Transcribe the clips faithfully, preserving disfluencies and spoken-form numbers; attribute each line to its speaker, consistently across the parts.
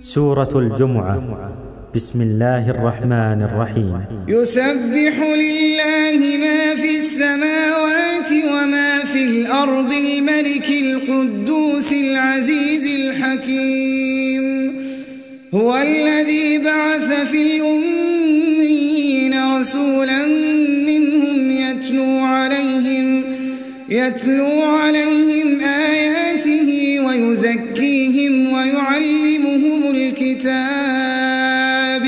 Speaker 1: سورة الجمعة. بسم الله الرحمن الرحيم.
Speaker 2: يسبح لله ما في السماوات وما في الأرض الملك القدوس العزيز الحكيم. هو الذي بعث في الأميين رسولا منهم يتلو عليهم يتلو عليهم آياته ويزكيهم ويعلمهم الكتاب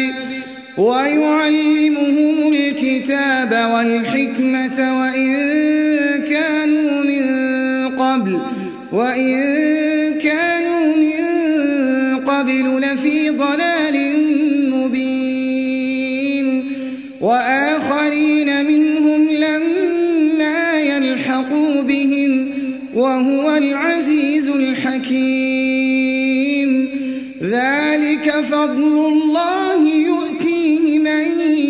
Speaker 2: ويعلمهم الكتاب والحكمة وإن كانوا من قبل وإن كانوا من قبل لفي ضلال مبين. وآخرين منهم لما يلحقوا بهم وهو العزيز الحكيم. ذلك فضل الله يؤتيه من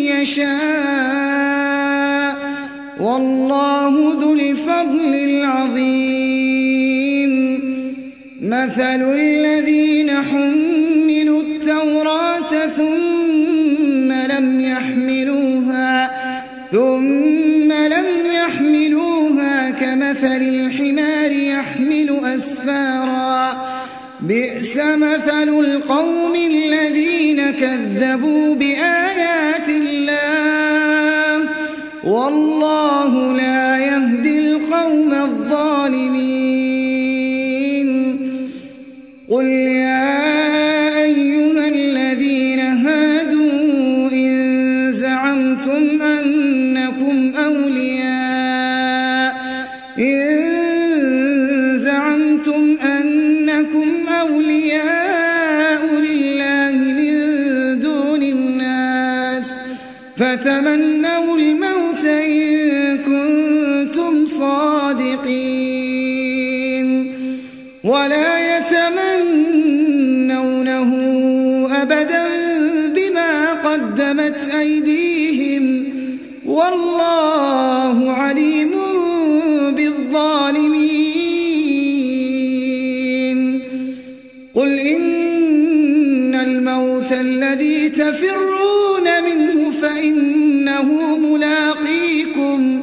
Speaker 2: يشاء والله ذو الفضل العظيم. مثل الذين حملوا التوراة ثم لم يحملوها ثم لم يحملوها كمثل الحمار يحمل أسفارا بئس مثل القوم الذين كذبوا بآيات الله والله لا يهدي القوم الظالمين. قل يا أيها الذين هادوا إن زعمتم أنكم أولياء إن زعمتم أنكم أولياء لله من دون الناس فتمنوا الموت إن كنتم صادقين ولا يتمنونه أبدا بما قدمت أيديهم والله عليم بالظالمين. قل إن الموت الذي تفرون منه فإنه ملاقيكم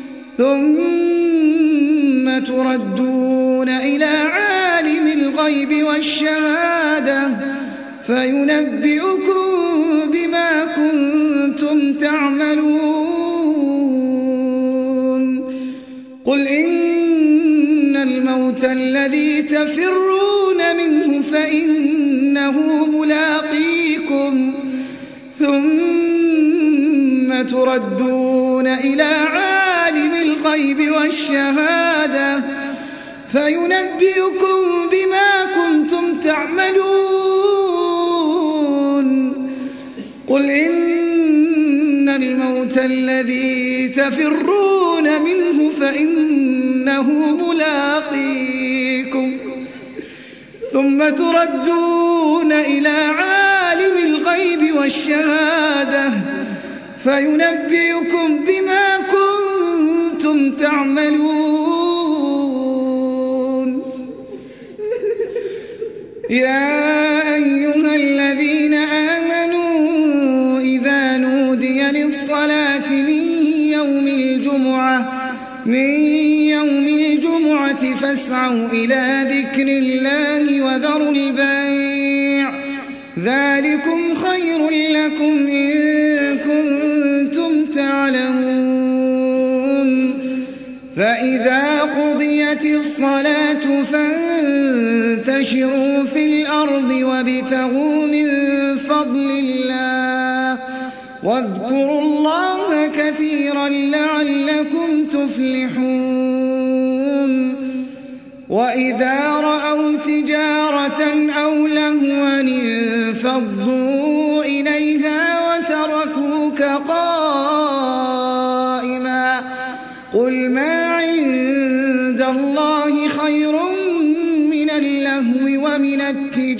Speaker 2: ثم تردون إلى عالم الغيب والشهادة فينبئكم بما كنتم تعملون. قل إن الموت الذي تفرون منه فإنه ملاقيكم ثم تردون إلى عالم الغيب والشهادة فينبئكم بما كنتم تعملون. قل إن الموت الذي تفرون منه فإنه ملاقيكم ثم تردون إلى عالم الغيب والشهادة فينبئكم بما كنتم تعملون. يا أيها الذين آمنوا إذا نودي للصلاة من يوم الجمعة من يوم الجمعة فاسعوا إلى ذكر الله وذروا البيع ذلكم خير لكم إن كنتم تعلمون. فإذا قضيت الصلاة فانتشروا في الأرض وابتغوا من فضل الله واذكروا الله كثيرا لعلكم تفلحون. وإذا رأوا تجارة أو لهوا انفضوا إليها وتركوك قائما قل ما عند الله خير من اللهو ومن التجارة. التجارة والله خير الرازقين.